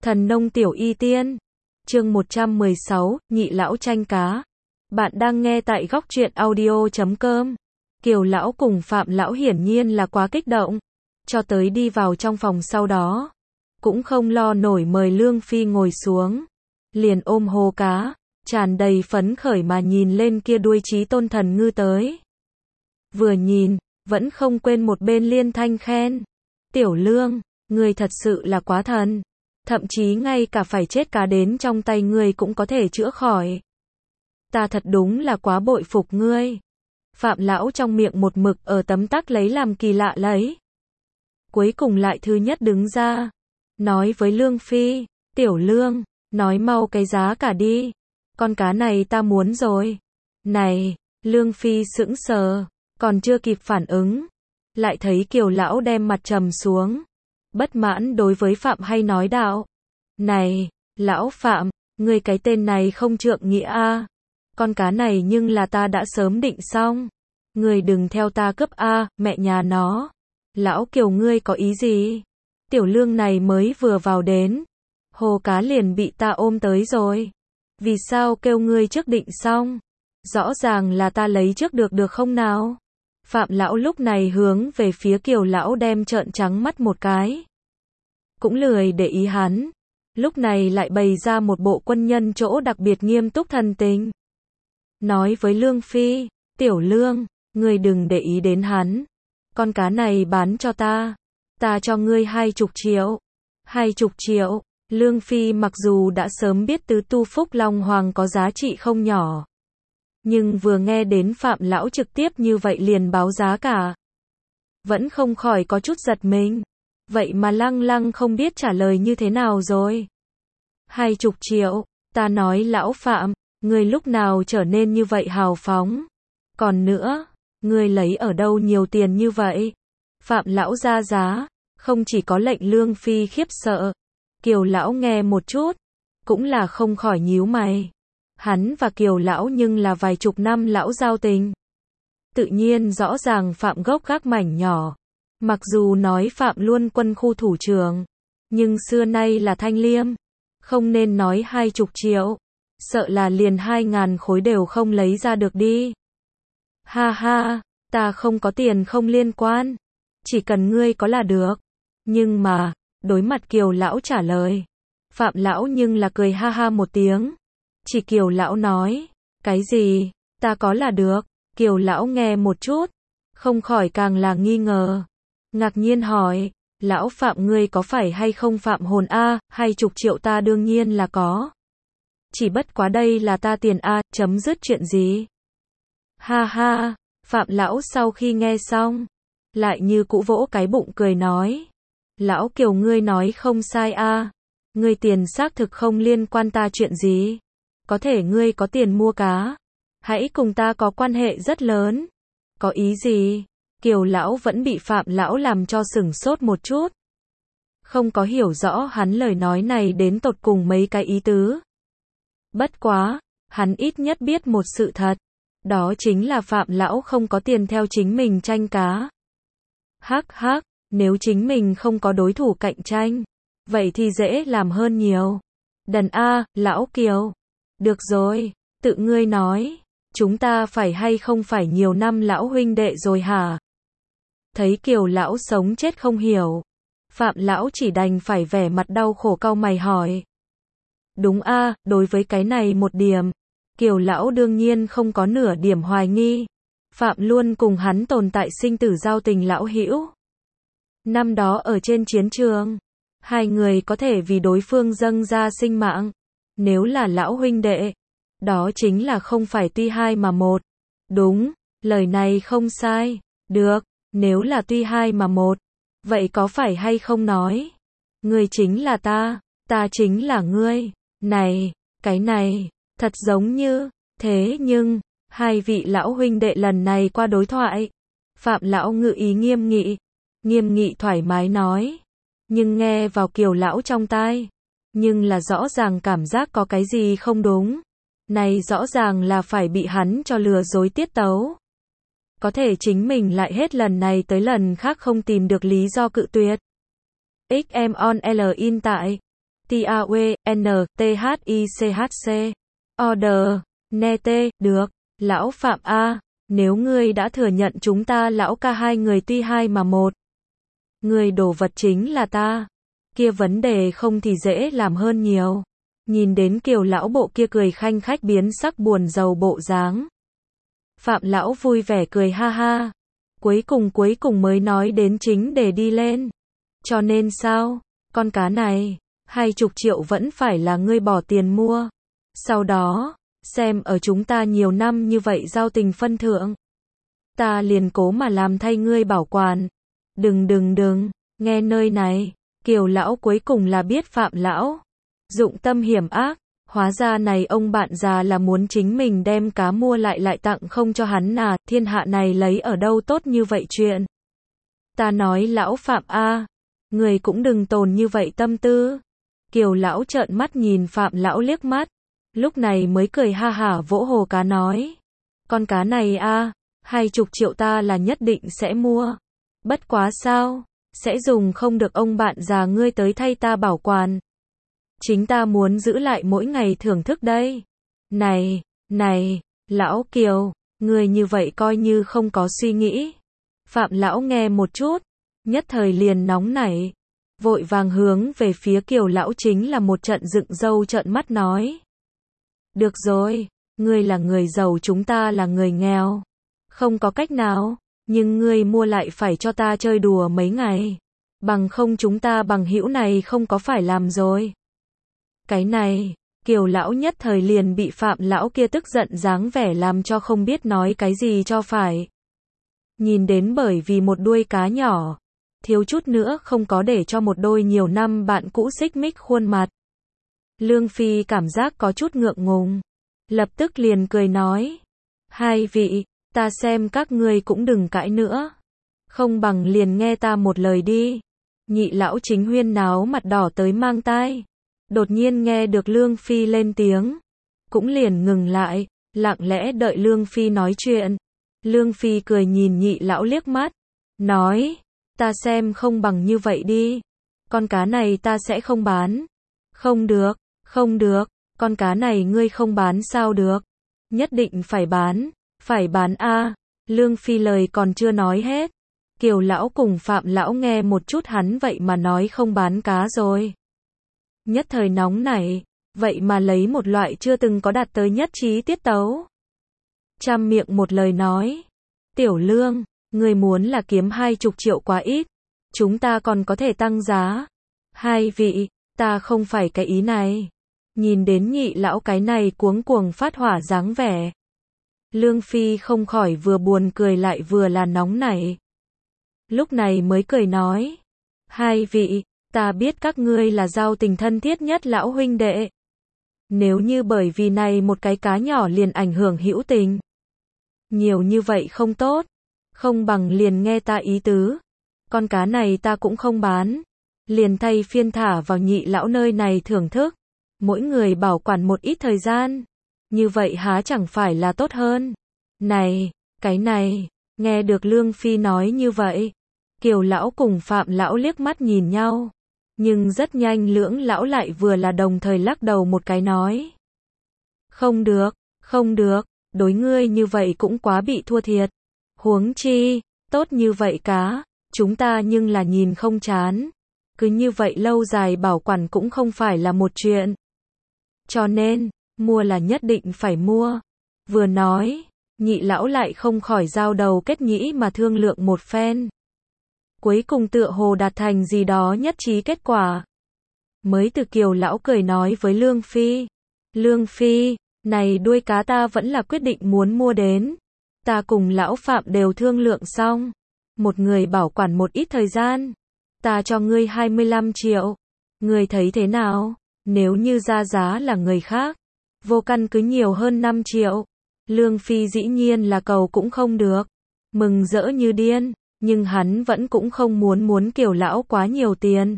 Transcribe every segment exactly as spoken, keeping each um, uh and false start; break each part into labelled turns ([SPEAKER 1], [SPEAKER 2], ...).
[SPEAKER 1] Thần nông tiểu y tiên. Chương một trăm mười sáu, nhị lão tranh cá. Bạn đang nghe tại góc truyện audio chấm com. Kiều lão cùng Phạm lão hiển nhiên là quá kích động. Cho tới đi vào trong phòng sau đó. Cũng không lo nổi mời Lương Phi ngồi xuống. Liền ôm hồ cá, tràn đầy phấn khởi mà nhìn lên kia đuôi Chí Tôn thần ngư tới. Vừa nhìn, vẫn không quên một bên liên thanh khen. Tiểu Lương, người thật sự là quá thần. Thậm chí ngay cả phải chết cá đến trong tay ngươi cũng có thể chữa khỏi. Ta thật đúng là quá bội phục ngươi. Phạm lão trong miệng một mực ở tấm tắc lấy làm kỳ lạ lấy. Cuối cùng lại thứ nhất đứng ra. Nói với Lương Phi, Tiểu Lương, nói mau cái giá cả đi. Con cá này ta muốn rồi. Này, Lương Phi sững sờ, còn chưa kịp phản ứng. Lại thấy Kiều lão đem mặt trầm xuống. Bất mãn đối với Phạm hay nói đạo. Này, lão Phạm, ngươi cái tên này không trượng nghĩa a. Con cá này nhưng là ta đã sớm định xong. Ngươi đừng theo ta cướp a, mẹ nhà nó. Lão Kiều ngươi có ý gì? Tiểu Lương này mới vừa vào đến. Hồ cá liền bị ta ôm tới rồi. Vì sao kêu ngươi trước định xong? Rõ ràng là ta lấy trước được được không nào? Phạm lão lúc này hướng về phía Kiều lão đem trợn trắng mắt một cái. Cũng lười để ý hắn. Lúc này lại bày ra một bộ quân nhân chỗ đặc biệt nghiêm túc thần tình. Nói với Lương Phi, Tiểu Lương, ngươi đừng để ý đến hắn. Con cá này bán cho ta. Ta cho ngươi hai chục triệu. Hai chục triệu. Lương Phi mặc dù đã sớm biết tứ tu Phúc Long Hoàng có giá trị không nhỏ. Nhưng vừa nghe đến Phạm lão trực tiếp như vậy liền báo giá cả. Vẫn không khỏi có chút giật mình. Vậy mà lăng lăng không biết trả lời như thế nào rồi. Hai chục triệu, ta nói lão Phạm, ngươi lúc nào trở nên như vậy hào phóng. Còn nữa, ngươi lấy ở đâu nhiều tiền như vậy? Phạm lão ra giá, không chỉ có lệnh Lương Phi khiếp sợ. Kiều lão nghe một chút, cũng là không khỏi nhíu mày. Hắn và Kiều lão nhưng là vài chục năm lão giao tình. Tự nhiên rõ ràng Phạm gốc gác mảnh nhỏ. Mặc dù nói Phạm luôn quân khu thủ trưởng, nhưng xưa nay là thanh liêm. Không nên nói hai chục triệu. Sợ là liền hai ngàn khối đều không lấy ra được đi. Ha ha, ta không có tiền không liên quan. Chỉ cần ngươi có là được. Nhưng mà, đối mặt Kiều lão trả lời. Phạm lão nhưng là cười ha ha một tiếng. Chỉ Kiều lão nói, cái gì, ta có là được. Kiều lão nghe một chút, không khỏi càng là nghi ngờ. Ngạc nhiên hỏi, lão Phạm ngươi có phải hay không phạm hồn a, hay chục triệu ta đương nhiên là có. Chỉ bất quá đây là ta tiền a, chấm dứt chuyện gì. Ha ha, Phạm lão sau khi nghe xong, lại như cũ vỗ cái bụng cười nói. Lão Kiều ngươi nói không sai a, ngươi tiền xác thực không liên quan ta chuyện gì. Có thể ngươi có tiền mua cá, hãy cùng ta có quan hệ rất lớn. Có ý gì? Kiều lão vẫn bị Phạm lão làm cho sửng sốt một chút. Không có hiểu rõ hắn lời nói này đến tột cùng mấy cái ý tứ. Bất quá, hắn ít nhất biết một sự thật. Đó chính là Phạm lão không có tiền theo chính mình tranh cá. Hắc hắc, nếu chính mình không có đối thủ cạnh tranh, vậy thì dễ làm hơn nhiều. Đần a, lão Kiều. Được rồi, tự ngươi nói, chúng ta phải hay không phải nhiều năm lão huynh đệ rồi hả? Thấy Kiều lão sống chết không hiểu. Phạm lão chỉ đành phải vẻ mặt đau khổ cau mày hỏi. Đúng a, đối với cái này một điểm. Kiều lão đương nhiên không có nửa điểm hoài nghi. Phạm luôn cùng hắn tồn tại sinh tử giao tình lão hữu. Năm đó ở trên chiến trường, hai người có thể vì đối phương dâng ra sinh mạng. Nếu là lão huynh đệ, đó chính là không phải tuy hai mà một. Đúng, lời này không sai. Được, nếu là tuy hai mà một, vậy có phải hay không nói? Ngươi chính là ta, ta chính là ngươi. Này, cái này, thật giống như, thế nhưng, hai vị lão huynh đệ lần này qua đối thoại. Phạm lão ngự ý nghiêm nghị, nghiêm nghị thoải mái nói. Nhưng nghe vào Kiều lão trong tai. Nhưng là rõ ràng cảm giác có cái gì không đúng. Này rõ ràng là phải bị hắn cho lừa dối tiết tấu. Có thể chính mình lại hết lần này tới lần khác không tìm được lý do cự tuyệt. ích em on L in tại T A U N T H I C H C. Order. Nete, được. Lão Phạm A, nếu ngươi đã thừa nhận chúng ta lão ca hai người tuy hai mà một. Người đồ vật chính là ta. Kia vấn đề không thì dễ làm hơn nhiều. Nhìn đến Kiều lão bộ kia cười khanh khách biến sắc buồn rầu bộ dáng. Phạm lão vui vẻ cười ha ha. Cuối cùng cuối cùng mới nói đến chính để đi lên. Cho nên sao, con cá này, hai chục triệu vẫn phải là ngươi bỏ tiền mua. Sau đó, xem ở chúng ta nhiều năm như vậy giao tình phân thượng. Ta liền cố mà làm thay ngươi bảo quản. Đừng đừng đừng, nghe nơi này, Kiều lão cuối cùng là biết Phạm lão dụng tâm hiểm ác, hóa ra này ông bạn già là muốn chính mình đem cá mua lại lại tặng không cho hắn à, thiên hạ này lấy ở đâu tốt như vậy chuyện. Ta nói lão Phạm a, người cũng đừng tồn như vậy tâm tư. Kiều lão trợn mắt nhìn Phạm lão liếc mắt, lúc này mới cười ha hả vỗ hồ cá nói. Con cá này a, hai chục triệu ta là nhất định sẽ mua. Bất quá sao, sẽ dùng không được ông bạn già ngươi tới thay ta bảo quản. Chính ta muốn giữ lại mỗi ngày thưởng thức đây. Này, này, lão Kiều, người như vậy coi như không có suy nghĩ. Phạm lão nghe một chút, nhất thời liền nóng nảy, vội vàng hướng về phía Kiều lão chính là một trận dựng râu trợn mắt nói. Được rồi, ngươi là người giàu chúng ta là người nghèo. Không có cách nào, nhưng ngươi mua lại phải cho ta chơi đùa mấy ngày. Bằng không chúng ta bằng hữu này không có phải làm rồi. Cái này, Kiều lão nhất thời liền bị Phạm lão kia tức giận dáng vẻ làm cho không biết nói cái gì cho phải. Nhìn đến bởi vì một đuôi cá nhỏ, thiếu chút nữa không có để cho một đôi nhiều năm bạn cũ xích mích khuôn mặt. Lương Phi cảm giác có chút ngượng ngùng, lập tức liền cười nói. Hai vị, ta xem các ngươi cũng đừng cãi nữa. Không bằng liền nghe ta một lời đi. Nhị lão chính huyên náo mặt đỏ tới mang tai. Đột nhiên nghe được Lương Phi lên tiếng, cũng liền ngừng lại, lặng lẽ đợi Lương Phi nói chuyện. Lương Phi cười nhìn nhị lão liếc mắt, nói, ta xem không bằng như vậy đi. Con cá này ta sẽ không bán. Không được, không được, con cá này ngươi không bán sao được. Nhất định phải bán, phải bán a. Lương Phi lời còn chưa nói hết. Kiều lão cùng Phạm lão nghe một chút hắn vậy mà nói không bán cá rồi. Nhất thời nóng nảy, vậy mà lấy một loại chưa từng có đạt tới nhất trí tiết tấu. Trăm miệng một lời nói, Tiểu Lương, người muốn là kiếm hai chục triệu quá ít, chúng ta còn có thể tăng giá. Hai vị, ta không phải cái ý này. Nhìn đến nhị lão cái này cuống cuồng phát hỏa dáng vẻ. Lương Phi không khỏi vừa buồn cười lại vừa là nóng nảy. Lúc này mới cười nói, hai vị, ta biết các ngươi là giao tình thân thiết nhất lão huynh đệ. Nếu như bởi vì này một cái cá nhỏ liền ảnh hưởng hữu tình, nhiều như vậy không tốt, không bằng liền nghe ta ý tứ. Con cá này ta cũng không bán, liền thay phiên thả vào nhị lão nơi này thưởng thức, mỗi người bảo quản một ít thời gian, như vậy há chẳng phải là tốt hơn. Này, cái này, nghe được Lương Phi nói như vậy, Kiều lão cùng Phạm lão liếc mắt nhìn nhau, nhưng rất nhanh lưỡng lão lại vừa là đồng thời lắc đầu một cái nói. Không được, không được, đối ngươi như vậy cũng quá bị thua thiệt. Huống chi, tốt như vậy cá, chúng ta nhưng là nhìn không chán. Cứ như vậy lâu dài bảo quản cũng không phải là một chuyện. Cho nên, mua là nhất định phải mua. Vừa nói, nhị lão lại không khỏi giao đầu kết nhĩ mà thương lượng một phen. Cuối cùng tựa hồ đạt thành gì đó nhất trí kết quả. Mới từ Kiều lão cười nói với Lương Phi. Lương Phi, này đuôi cá ta vẫn là quyết định muốn mua đến. Ta cùng lão Phạm đều thương lượng xong. Một người bảo quản một ít thời gian. Ta cho ngươi hai mươi lăm triệu. Ngươi thấy thế nào? Nếu như ra giá là người khác, vô căn cứ nhiều hơn năm triệu. Lương Phi dĩ nhiên là cầu cũng không được. Mừng rỡ như điên. Nhưng hắn vẫn cũng không muốn muốn Kiều lão quá nhiều tiền.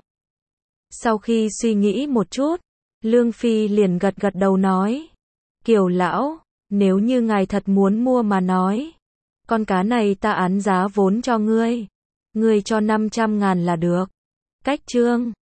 [SPEAKER 1] Sau khi suy nghĩ một chút, Lương Phi liền gật gật đầu nói. Kiều lão, nếu như ngài thật muốn mua mà nói, con cá này ta án giá vốn cho ngươi. Ngươi cho năm trăm ngàn là được. Cách chương